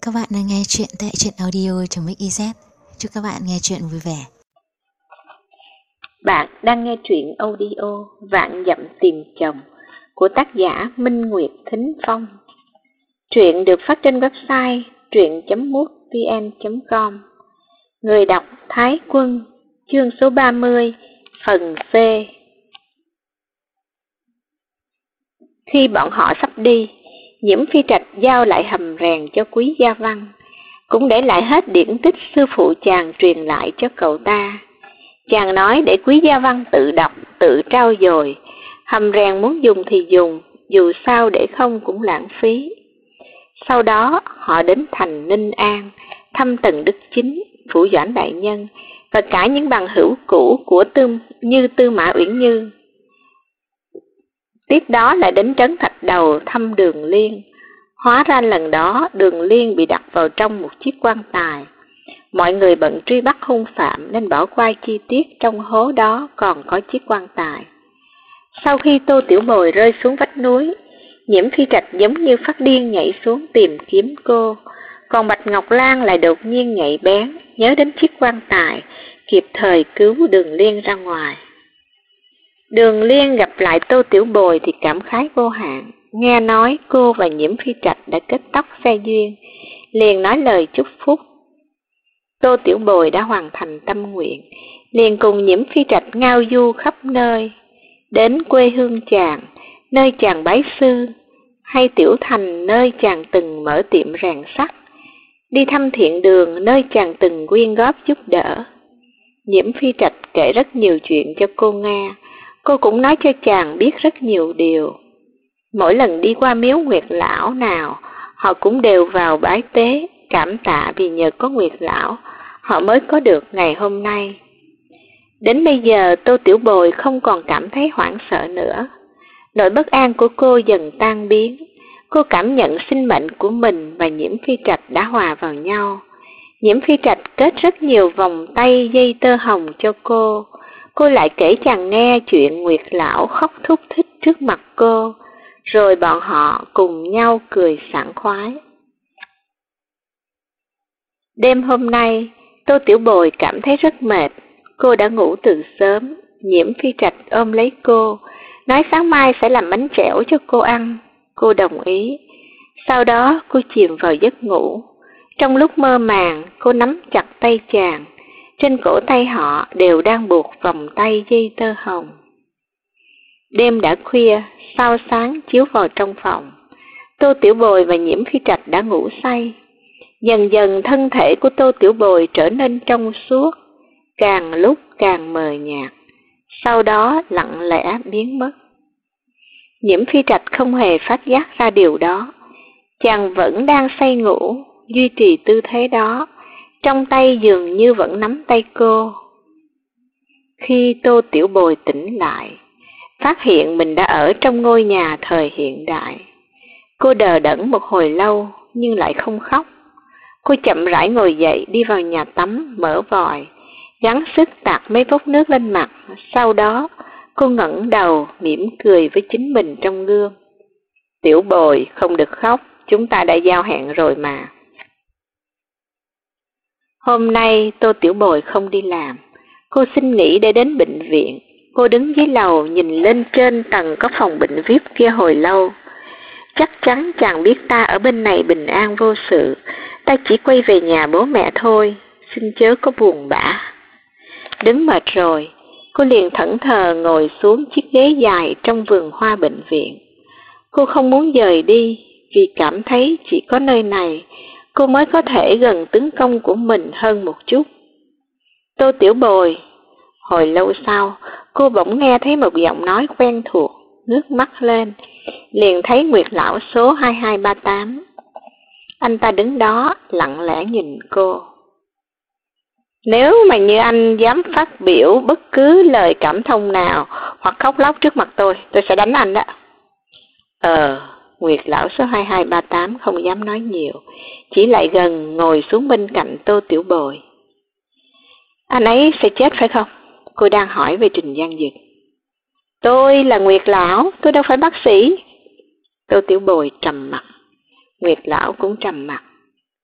Các bạn đang nghe chuyện tại truyện audio.mix.iz. Chúc các bạn nghe chuyện vui vẻ. Bạn đang nghe truyện audio Vạn Dặm Tìm Chồng của tác giả Minh Nguyệt Thính Phong. Truyện được phát trên website truyện.mútvn.com. Người đọc Thái Quân, chương số 30, phần C. Khi bọn họ sắp đi, Nhiễm Phi Trạch giao lại hầm rèn cho Quý Gia Văn, cũng để lại hết điển tích sư phụ chàng truyền lại cho cậu ta. Chàng nói để Quý Gia Văn tự đọc, tự trau dồi, hầm rèn muốn dùng thì dùng, dù sao để không cũng lãng phí. Sau đó họ đến thành Ninh An, thăm Tần Đức Chính, Phủ Doãn Đại Nhân và cả những bằng hữu cũ của Tư Mã Uyển Như. Tiếp đó lại đến trấn Thạch Đầu thăm Đường Liên. Hóa ra lần đó Đường Liên bị đặt vào trong một chiếc quan tài. Mọi người bận truy bắt hung phạm nên bỏ qua chi tiết trong hố đó còn có chiếc quan tài. Sau khi Tô Tiểu Bồi rơi xuống vách núi, Nhiễm Phi Trạch giống như phát điên nhảy xuống tìm kiếm cô, còn Bạch Ngọc Lan lại đột nhiên nhạy bén, nhớ đến chiếc quan tài, kịp thời cứu Đường Liên ra ngoài. Đường Liên gặp lại Tô Tiểu Bồi thì cảm khái vô hạn, nghe nói cô và Nhiễm Phi Trạch đã kết tóc xe duyên, liền nói lời chúc phúc. Tô Tiểu Bồi đã hoàn thành tâm nguyện, liền cùng Nhiễm Phi Trạch ngao du khắp nơi, đến quê hương chàng, nơi chàng bái sư, hay Tiểu Thành nơi chàng từng mở tiệm rèn sắt, đi thăm Thiện Đường nơi chàng từng quyên góp giúp đỡ. Nhiễm Phi Trạch kể rất nhiều chuyện cho cô nghe, cô cũng nói cho chàng biết rất nhiều điều. Mỗi lần đi qua miếu Nguyệt Lão nào, họ cũng đều vào bái tế, cảm tạ vì nhờ có Nguyệt Lão, họ mới có được ngày hôm nay. Đến bây giờ Tô Tiểu Bồi không còn cảm thấy hoảng sợ nữa. Nỗi bất an của cô dần tan biến. Cô cảm nhận sinh mệnh của mình và Nhiễm Phi Trạch đã hòa vào nhau. Nhiễm Phi Trạch kết rất nhiều vòng tay dây tơ hồng cho cô. Cô lại kể chàng nghe chuyện Nguyệt Lão khóc thúc thích trước mặt cô, rồi bọn họ cùng nhau cười sảng khoái. Đêm hôm nay, Tô Tiểu Bồi cảm thấy rất mệt, cô đã ngủ từ sớm. Nhiễm Phi Trạch ôm lấy cô, nói sáng mai sẽ làm bánh trẽo cho cô ăn. Cô đồng ý. Sau đó cô chìm vào giấc ngủ. Trong lúc mơ màng, cô nắm chặt tay chàng. Trên cổ tay họ đều đang buộc vòng tay dây tơ hồng. Đêm đã khuya, sao sáng chiếu vào trong phòng. Tô Tiểu Bồi và Nhiễm Phi Trạch đã ngủ say. Dần dần thân thể của Tô Tiểu Bồi trở nên trong suốt, càng lúc càng mờ nhạt, sau đó lặng lẽ biến mất. Nhiễm Phi Trạch không hề phát giác ra điều đó. Chàng vẫn đang say ngủ, duy trì tư thế đó, trong tay dường như vẫn nắm tay cô. Khi Tô Tiểu Bồi tỉnh lại, phát hiện mình đã ở trong ngôi nhà thời hiện đại. Cô đờ đẫn một hồi lâu nhưng lại không khóc. Cô chậm rãi ngồi dậy đi vào nhà tắm, mở vòi, gắng sức tạt mấy vốc nước lên mặt. Sau đó cô ngẩng đầu mỉm cười với chính mình trong gương. Tiểu Bồi, không được khóc, chúng ta đã giao hẹn rồi mà. Hôm nay Tô Tiểu Bồi không đi làm. Cô xin nghỉ để đến bệnh viện. Cô đứng dưới lầu nhìn lên trên tầng có phòng bệnh VIP kia hồi lâu. Chắc chắn chàng biết ta ở bên này bình an vô sự. Ta chỉ quay về nhà bố mẹ thôi, xin chớ có buồn bã. Đứng mệt rồi, cô liền thẫn thờ ngồi xuống chiếc ghế dài trong vườn hoa bệnh viện. Cô không muốn dời đi, vì cảm thấy chỉ có nơi này, cô mới có thể gần tướng công của mình hơn một chút. Tô Tiểu Bồi. Hồi lâu sau, cô bỗng nghe thấy một giọng nói quen thuộc, ngước mắt lên, liền thấy Nguyệt Lão số 2238. Anh ta đứng đó, lặng lẽ nhìn cô. Nếu mà như anh dám phát biểu bất cứ lời cảm thông nào hoặc khóc lóc trước mặt tôi sẽ đánh anh đó. Nguyệt Lão số 2238 không dám nói nhiều, chỉ lại gần ngồi xuống bên cạnh Tô Tiểu Bồi. Anh ấy sẽ chết phải không? Cô đang hỏi về Trình Giang Dực. Tôi là Nguyệt Lão, tôi đâu phải bác sĩ. Tô Tiểu Bồi trầm mặt. Nguyệt Lão cũng trầm mặt.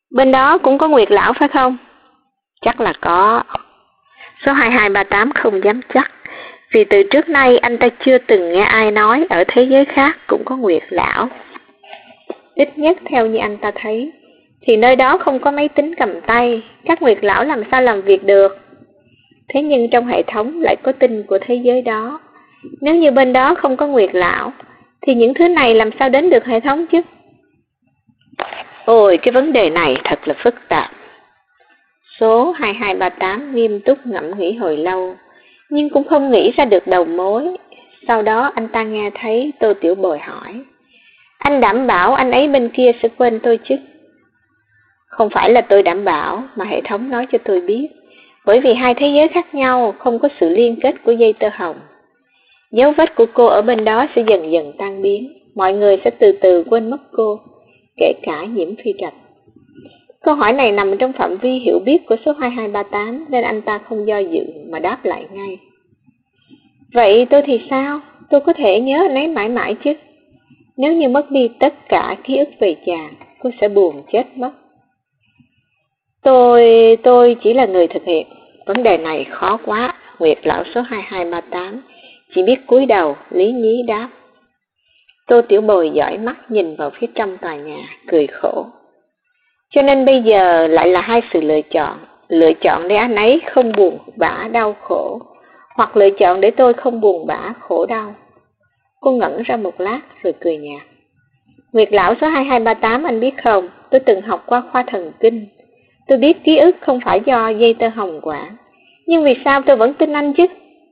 Bên đó cũng có Nguyệt lão phải không? Chắc là có. Số 2238 không dám chắc, vì từ trước nay anh ta chưa từng nghe ai nói ở thế giới khác cũng có Nguyệt lão. Ít nhất theo như anh ta thấy, thì nơi đó không có máy tính cầm tay, các Nguyệt lão làm sao làm việc được. Thế nhưng trong hệ thống lại có tin của thế giới đó. Nếu như bên đó không có Nguyệt lão, thì những thứ này làm sao đến được hệ thống chứ? Ôi, cái vấn đề này thật là phức tạp. Số 2238 nghiêm túc ngẫm nghĩ hồi lâu, nhưng cũng không nghĩ ra được đầu mối. Sau đó anh ta nghe thấy Tô Tiểu Bồi hỏi, anh đảm bảo anh ấy bên kia sẽ quên tôi chứ? Không phải là tôi đảm bảo, mà hệ thống nói cho tôi biết. Bởi vì hai thế giới khác nhau, không có sự liên kết của dây tơ hồng. Dấu vết của cô ở bên đó sẽ dần dần tan biến, mọi người sẽ từ từ quên mất cô, kể cả Nhiễm Phi Trạch. Câu hỏi này nằm trong phạm vi hiểu biết của số 2238, nên anh ta không do dự mà đáp lại ngay. Vậy tôi thì sao? Tôi có thể nhớ anh ấy mãi mãi chứ? Nếu như mất đi tất cả ký ức về chàng, cô sẽ buồn chết mất. Tôi chỉ là người thực hiện. Vấn đề này khó quá. Nguyệt lão số 2238 chỉ biết cúi đầu lý nhí đáp. Tô Tiểu Bồi dõi mắt nhìn vào phía trong tòa nhà, cười khổ. Cho nên bây giờ lại là hai sự lựa chọn để anh ấy không buồn bã đau khổ, hoặc lựa chọn để tôi không buồn bã khổ đau. Cô ngẩn ra một lát rồi cười nhạt. Nguyệt lão số 2238, anh biết không, tôi từng học qua khoa thần kinh. Tôi biết ký ức không phải do dây tơ hồng quản, nhưng vì sao tôi vẫn tin anh chứ?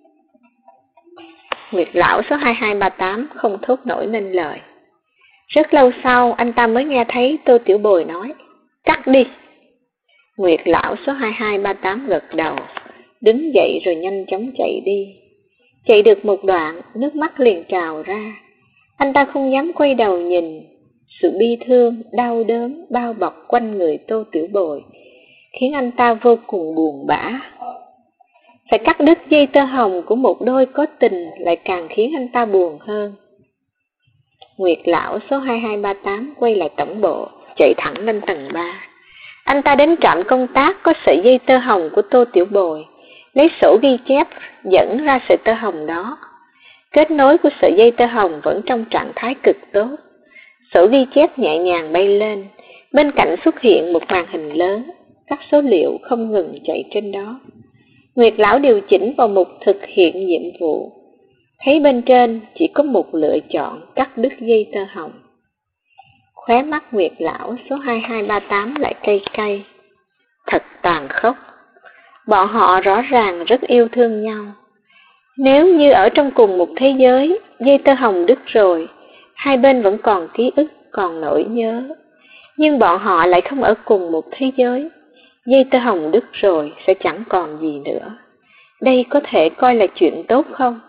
Nguyệt lão số 2238 không thốt nổi nên lời. Rất lâu sau anh ta mới nghe thấy Tô Tiểu Bồi nói, cắt đi. Nguyệt lão số 2238 gật đầu, đứng dậy rồi nhanh chóng chạy đi. Chạy được một đoạn, nước mắt liền trào ra. Anh ta không dám quay đầu nhìn. Sự bi thương, đau đớn bao bọc quanh người Tô Tiểu Bồi, khiến anh ta vô cùng buồn bã. Phải cắt đứt dây tơ hồng của một đôi có tình lại càng khiến anh ta buồn hơn. Nguyệt lão số 2238 quay lại tổng bộ, chạy thẳng lên tầng 3. Anh ta đến trạm công tác có sợi dây tơ hồng của Tô Tiểu Bồi, lấy sổ ghi chép dẫn ra sợi tơ hồng đó. Kết nối của sợi dây tơ hồng vẫn trong trạng thái cực tốt. Sổ ghi chép nhẹ nhàng bay lên, bên cạnh xuất hiện một màn hình lớn, các số liệu không ngừng chạy trên đó. Nguyệt lão điều chỉnh vào mục thực hiện nhiệm vụ, thấy bên trên chỉ có một lựa chọn cắt đứt dây tơ hồng. Khóe mắt Nguyệt lão số 2238 lại cay cay. Thật tàn khốc. Bọn họ rõ ràng rất yêu thương nhau. Nếu như ở trong cùng một thế giới, dây tơ hồng đứt rồi, hai bên vẫn còn ký ức, còn nỗi nhớ. Nhưng bọn họ lại không ở cùng một thế giới. Dây tơ hồng đứt rồi sẽ chẳng còn gì nữa. Đây có thể coi là chuyện tốt không?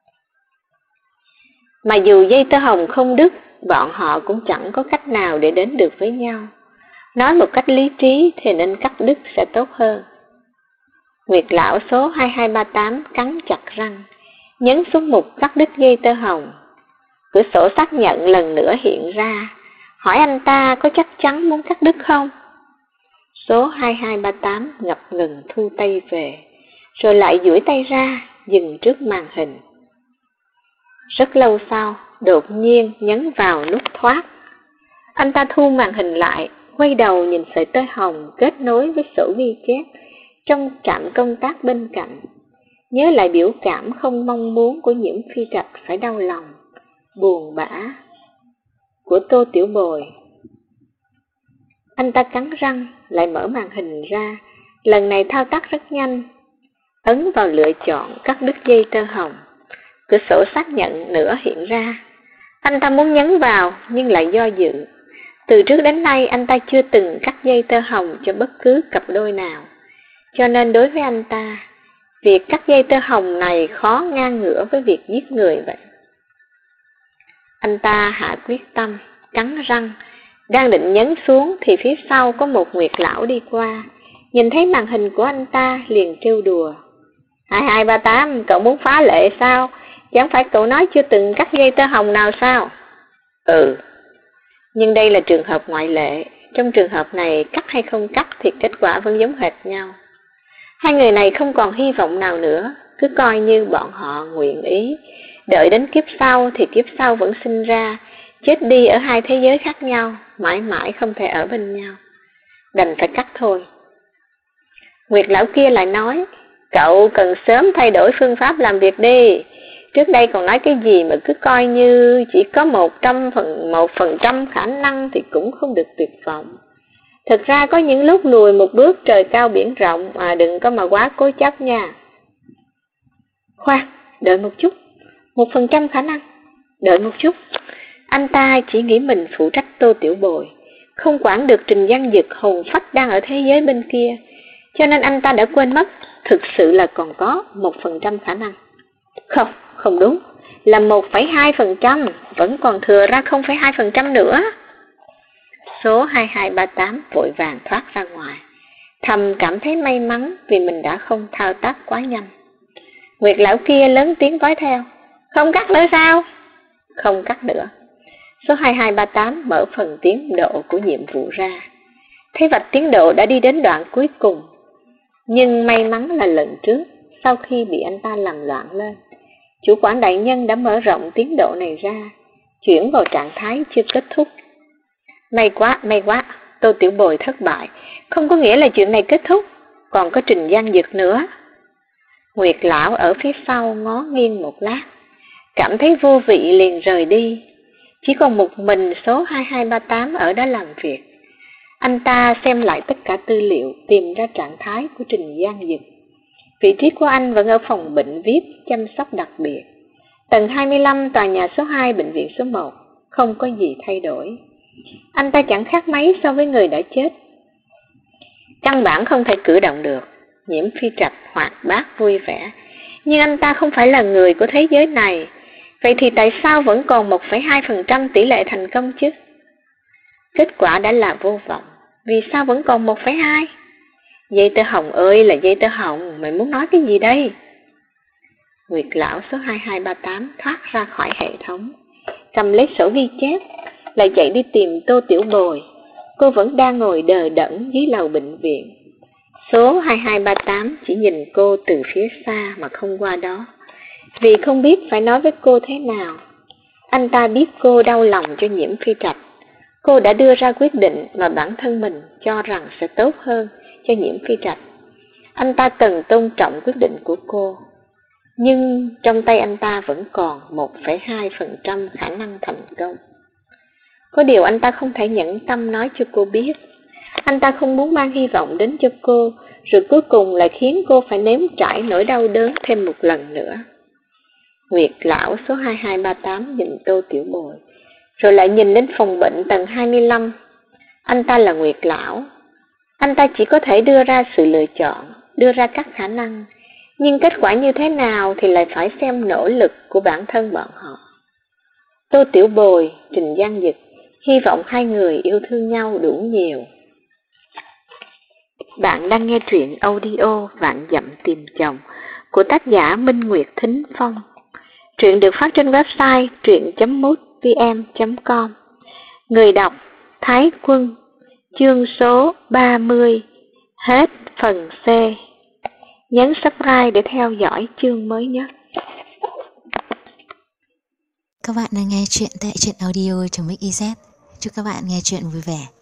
Mà dù dây tơ hồng không đứt, bọn họ cũng chẳng có cách nào để đến được với nhau. Nói một cách lý trí thì nên cắt đứt sẽ tốt hơn. Nguyệt lão số 2238 cắn chặt răng, nhấn xuống mục cắt đứt dây tơ hồng. Cửa sổ xác nhận lần nữa hiện ra, hỏi anh ta có chắc chắn muốn cắt đứt không? Số 2238 ngập ngừng thu tay về, rồi lại duỗi tay ra, dừng trước màn hình. Rất lâu sau, đột nhiên nhấn vào nút thoát. Anh ta thu màn hình lại, quay đầu nhìn sợi tơ hồng kết nối với sổ ghi chép trong trạm công tác bên cạnh. Nhớ lại biểu cảm không mong muốn của Nhiễm Phi Trạch phải đau lòng, buồn bã của Tô Tiểu Bồi. Anh ta cắn răng, lại mở màn hình ra, lần này thao tác rất nhanh, ấn vào lựa chọn cắt đứt dây tơ hồng. Cửa sổ xác nhận nữa hiện ra. Anh ta muốn nhấn vào nhưng lại do dự. Từ trước đến nay anh ta chưa từng cắt dây tơ hồng cho bất cứ cặp đôi nào. Cho nên đối với anh ta, việc cắt dây tơ hồng này khó ngang ngửa với việc giết người vậy. Anh ta hạ quyết tâm, cắn răng, đang định nhấn xuống thì phía sau có một Nguyệt lão đi qua. Nhìn thấy màn hình của anh ta liền trêu đùa. 2238, cậu muốn phá lệ sao? Chẳng phải cậu nói chưa từng cắt dây tơ hồng nào sao? Ừ, nhưng đây là trường hợp ngoại lệ, Trong trường hợp này, cắt hay không cắt thì kết quả vẫn giống hệt nhau. Hai người này không còn hy vọng nào nữa, cứ coi như bọn họ nguyện ý. Đợi đến kiếp sau thì kiếp sau vẫn sinh ra, chết đi ở hai thế giới khác nhau, mãi mãi không thể ở bên nhau. Đành phải cắt thôi. Nguyệt lão kia lại nói, cậu cần sớm thay đổi phương pháp làm việc đi. Trước đây còn nói cái gì mà cứ coi như chỉ có 1% khả năng thì cũng không được tuyệt vọng. Thực ra có những lúc lùi một bước trời cao biển rộng mà đừng có mà quá cố chấp nha. Khoan, đợi một chút, 1% khả năng, đợi một chút. Anh ta chỉ nghĩ mình phụ trách Tô Tiểu Bồi, không quản được Trình Văn Dực hồn phách đang ở thế giới bên kia, cho nên anh ta đã quên mất thực sự là còn có 1% khả năng. Không đúng, là 1,2%, vẫn còn thừa ra 0,2% nữa. Số 2238 vội vàng thoát ra ngoài, thầm cảm thấy may mắn vì mình đã không thao tác quá nhanh. Nguyệt lão kia lớn tiếng nói theo, không cắt nữa sao? Không cắt nữa. Số 2238 mở phần tiến độ của nhiệm vụ ra. Thấy vạch tiến độ đã đi đến đoạn cuối cùng, nhưng may mắn là lần trước, sau khi bị anh ta làm loạn lên, chủ quản đại nhân đã mở rộng tiến độ này ra, chuyển vào trạng thái chưa kết thúc. May quá, Tô Tiểu Bồi thất bại, không có nghĩa là chuyện này kết thúc, còn có Trình Văn Dực nữa. Nguyệt lão ở phía sau ngó nghiêng một lát, cảm thấy vô vị liền rời đi. Chỉ còn một mình số 2238 ở đó làm việc. Anh ta xem lại tất cả tư liệu, tìm ra trạng thái của Trình Văn Dực. Vị trí của anh vẫn ở phòng bệnh VIP chăm sóc đặc biệt, tầng 25 tòa nhà số 2 bệnh viện số 1, không có gì thay đổi. Anh ta chẳng khác mấy so với người đã chết. Căn bản không thể cử động được. Nhiễm Phi Trạch hoạt bát vui vẻ, nhưng anh ta không phải là người của thế giới này. Vậy thì tại sao vẫn còn 1,2% tỷ lệ thành công chứ? Kết quả đã là vô vọng, vì sao vẫn còn 1,2? Dây tơ hồng ơi là dây tơ hồng, mày muốn nói cái gì đây? Nguyệt lão số 2238 thoát ra khỏi hệ thống, cầm lấy sổ ghi chép, lại chạy đi tìm Tô Tiểu Bồi. Cô vẫn đang ngồi đờ đẫn dưới lầu bệnh viện. Số 2238 chỉ nhìn cô từ phía xa mà không qua đó, vì không biết phải nói với cô thế nào. Anh ta biết cô đau lòng cho Nhiễm Phi Trạch. Cô đã đưa ra quyết định mà bản thân mình cho rằng sẽ tốt hơn cho Nhiễm Phi Trạch. Anh ta cần tôn trọng quyết định của cô, nhưng trong tay anh ta vẫn còn 1,2% khả năng thành công. Có điều anh ta không thể nhẫn tâm nói cho cô biết. Anh ta không muốn mang hy vọng đến cho cô, rồi cuối cùng lại khiến cô phải nếm trải nỗi đau đớn thêm một lần nữa. Nguyệt lão số 2238 nhìn Tô Tiểu Bồi, rồi lại nhìn đến phòng bệnh tầng 25. Anh ta là Nguyệt lão. Anh ta chỉ có thể đưa ra sự lựa chọn, đưa ra các khả năng, nhưng kết quả như thế nào thì lại phải xem nỗ lực của bản thân bọn họ. Tô Tiểu Bồi, Trình Văn Dực hy vọng hai người yêu thương nhau đủ nhiều. Bạn đang nghe truyện audio Vạn Dặm Tìm Chồng của tác giả Minh Nguyệt Thính Phong. Truyện được phát trên website truyện.mútvn.com. Người đọc Thái Quân. Chương số 30. Hết phần C. Nhấn subscribe để theo dõi chương mới nhất. Các bạn đang nghe truyện tại truyện audio.mix.iz. Chúc các bạn nghe truyện vui vẻ.